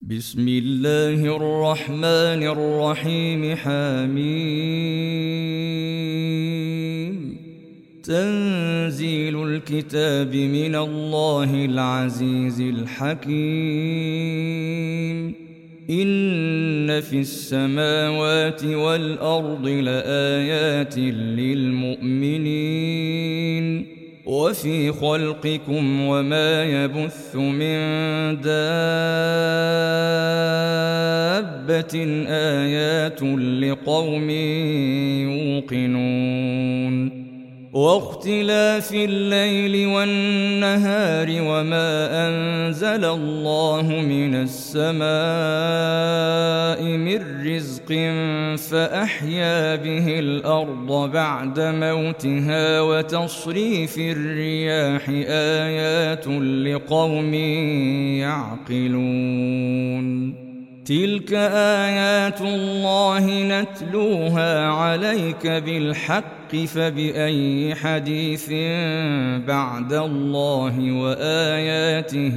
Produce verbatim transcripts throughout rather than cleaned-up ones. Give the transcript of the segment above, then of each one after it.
بسم الله الرحمن الرحيم. حميم. تنزيل الكتاب من الله العزيز الحكيم. إن في السماوات والأرض لآيات للمؤمنين وفي خلقكم وما يبث من دابة آيات لقوم يوقنون. واختلاف الليل والنهار وما أنزل الله من السماء من رزق فأحيا به الأرض بعد موتها وتصريف الرياح آيات لقوم يعقلون. تلك آيات الله نتلوها عليك بالحق فبأي حديث بعد الله وآياته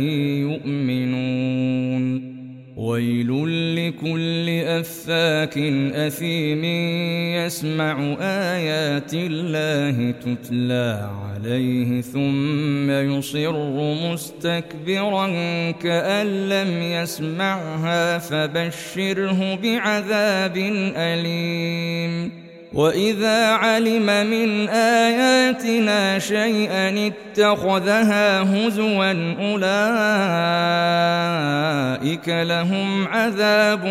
يؤمنون. ويل لكل أفاك أثيم يسمع آيات الله تتلى عليه ثم يصر مستكبرا كأن لم يسمعها فبشره بعذاب أليم. وإذا علم من آياتنا شيئا اتخذها هزوا أولئك لهم عذاب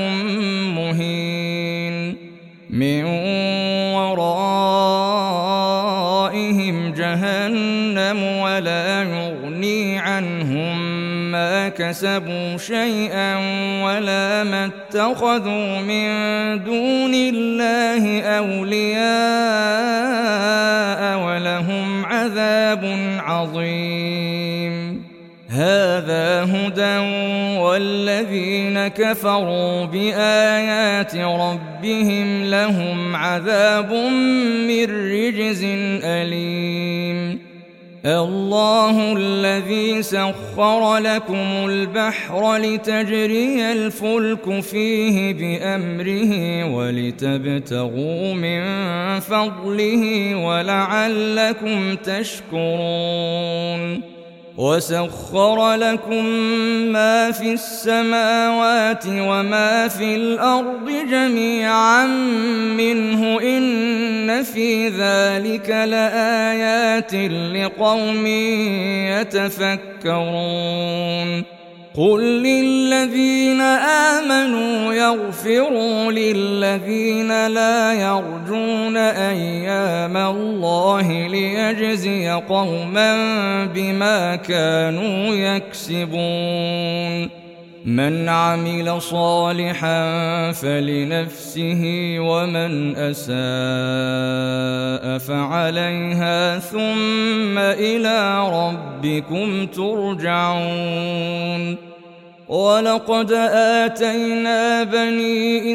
مهين. من ورائهم جهنم ولا يغني عنهم ما كسبوا شيئا ولا ما اتخذوا من دون الله أولياء ولهم عذاب عظيم. هذا هدى والذين كفروا بآيات ربهم لهم عذاب من رجز أليم. الله الذي سخر لكم البحر لتجري الفلك فيه بأمره ولتبتغوا من فضله ولعلكم تشكرون. وسخر لكم ما في السماوات وما في الأرض جميعا منه إن في ذلك لآيات لقوم يتفكرون. قل للذين آمنوا يغفروا للذين لا يرجون أيام الله ليجزي قوما بما كانوا يكسبون. من عمل صالحا فلنفسه ومن أساء فعليها ثم إلى ربكم ترجعون. ولقد آتينا بني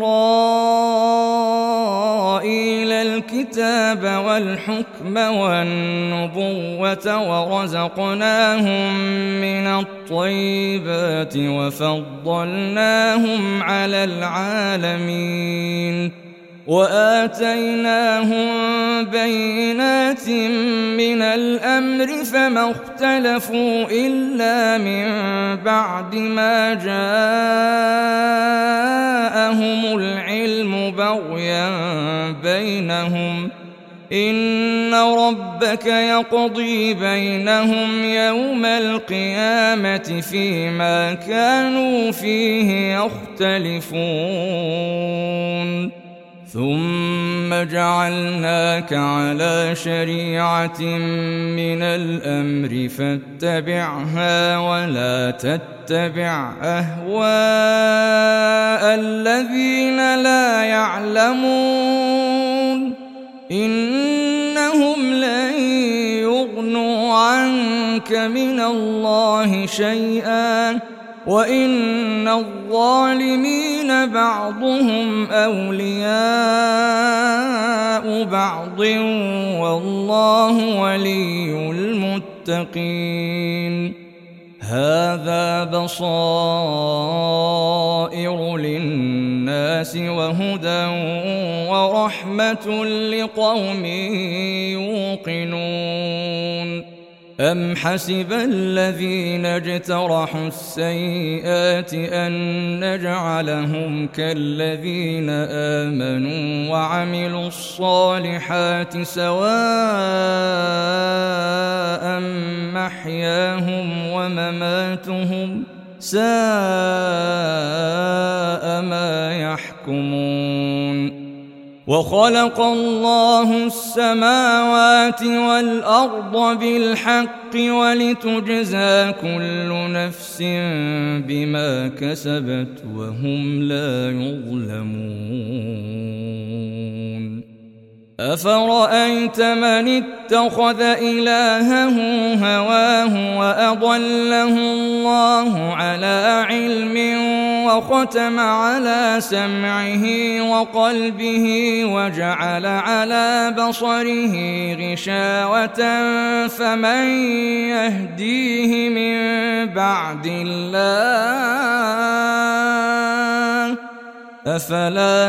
إسرائيل الكتاب والحكم والنبوة ورزقناهم من الطيبات وفضلناهم على العالمين. وآتيناهم بينات من الأمر فما اختلفوا إلا من بعد ما جاءهم العلم بغيا بينهم. إن ربك يقضي بينهم يوم القيامة فيما كانوا فيه يختلفون. ثم جعلناك على شريعة من الأمر فاتبعها ولا تتبع أهواء الذين لا يعلمون. إنهم لن يغنوا عنك من الله شيئا وإن الظالمين بعضهم أولياء بعض والله ولي المتقين. هذا بصائر للناس وهدى ورحمة لقوم يوقنون أم حسب الذين اجترحوا السيئات أن نجعلهم كالذين آمنوا وعملوا الصالحات سواء محياهم ومماتهم ساء ما يحكمون وخلق الله السماوات والأرض بالحق ولتجزى كل نفس بما كسبت وهم لا يظلمون أفرأيت من اتخذ إلهه هواه وأضله الله على علم وختم على سمعه وقلبه وجعل على بصره غشاوة فمن يهديه من بعد الله أفلا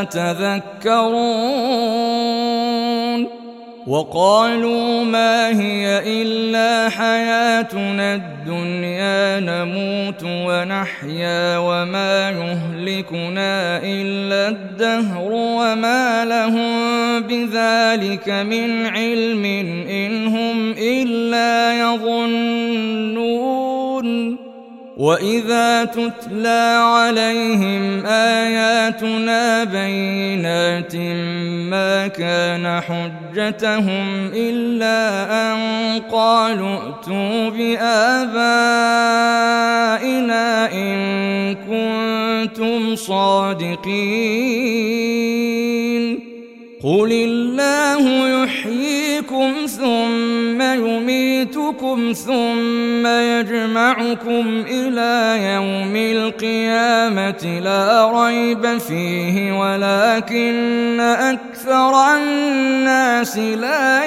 تذكرون وقالوا ما هي إلا حياتنا الدنيا نموت ونحيا وما يهلكنا إلا الدهر وما لهم بذلك من علم إن هم إلا يظنون وإذا تتلى عليهم آياتنا بينات ما كان حجتهم إلا أن قالوا ائتوا بآبائنا إن كنتم صادقين قل الله يحييكم ثم يميتكم ثم يجمعكم إلى يوم القيامة لا ريب فيه ولكن أكثر الناس لا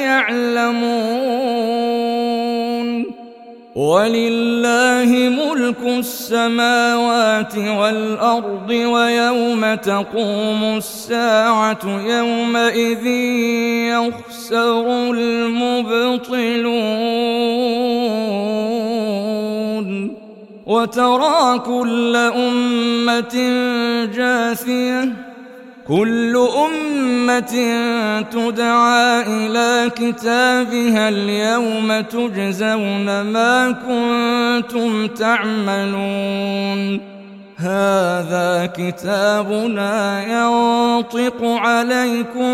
يعلمون ولله ملك السماوات والأرض ويوم تقوم الساعة يومئذ يخسر المبطلون وترى كل أمة جاثية كل أمة تدعى إلى كتابها اليوم تجزون ما كنتم تعملون هذا كتابنا ينطق عليكم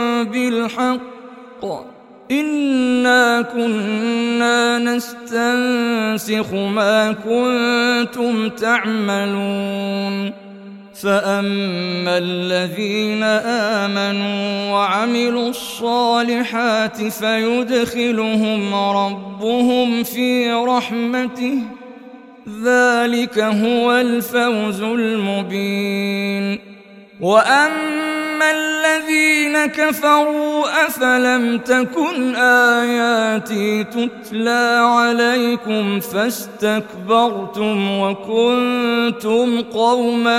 بالحق إنا كنا نستنسخ ما كنتم تعملون فأما الذين آمنوا وعملوا الصالحات فيدخلهم ربهم في رحمته ذلك هو الفوز المبين وأما الذين كفروا أفلم تكن آياتي تتلى عليكم فاستكبرتم وكنتم قوما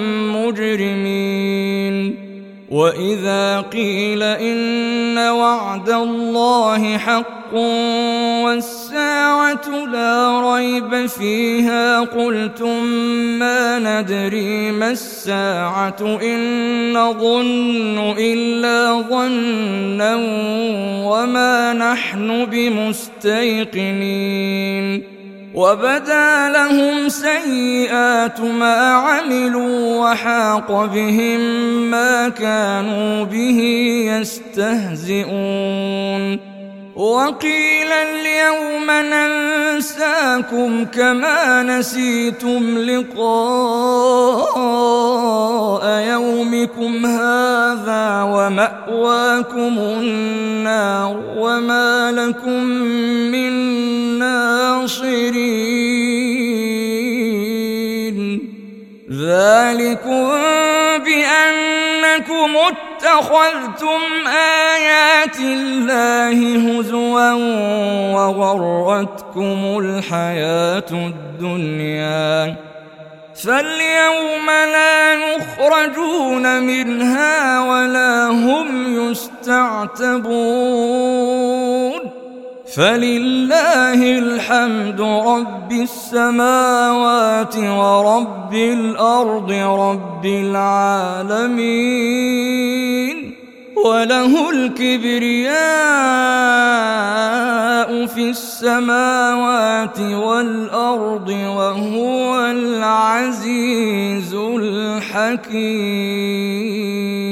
مجرمين وإذا قيل إن وعد الله حق والساعة لا ريب فيها قلتم ما ندري ما الساعة إن نظن إلا ظنا وما نحن بمستيقنين وبدا لهم سيئات ما عملوا وحاق بهم ما كانوا به يستهزئون وقيل اليوم ننساكم كما نسيتم لقاء يومكم هذا ومأواكم النار وما لكم من ناصرين ذلكم بأنكم اتخذتم آيات الله هزوا وغرتكم الحياة الدنيا فاليوم لا يخرجون منها ولا هم يستعتبون فلله الحمد رب السماوات ورب الأرض رب العالمين وله الكبرياء في السماوات والأرض وهو العزيز الحكيم. العزيز الحكيم.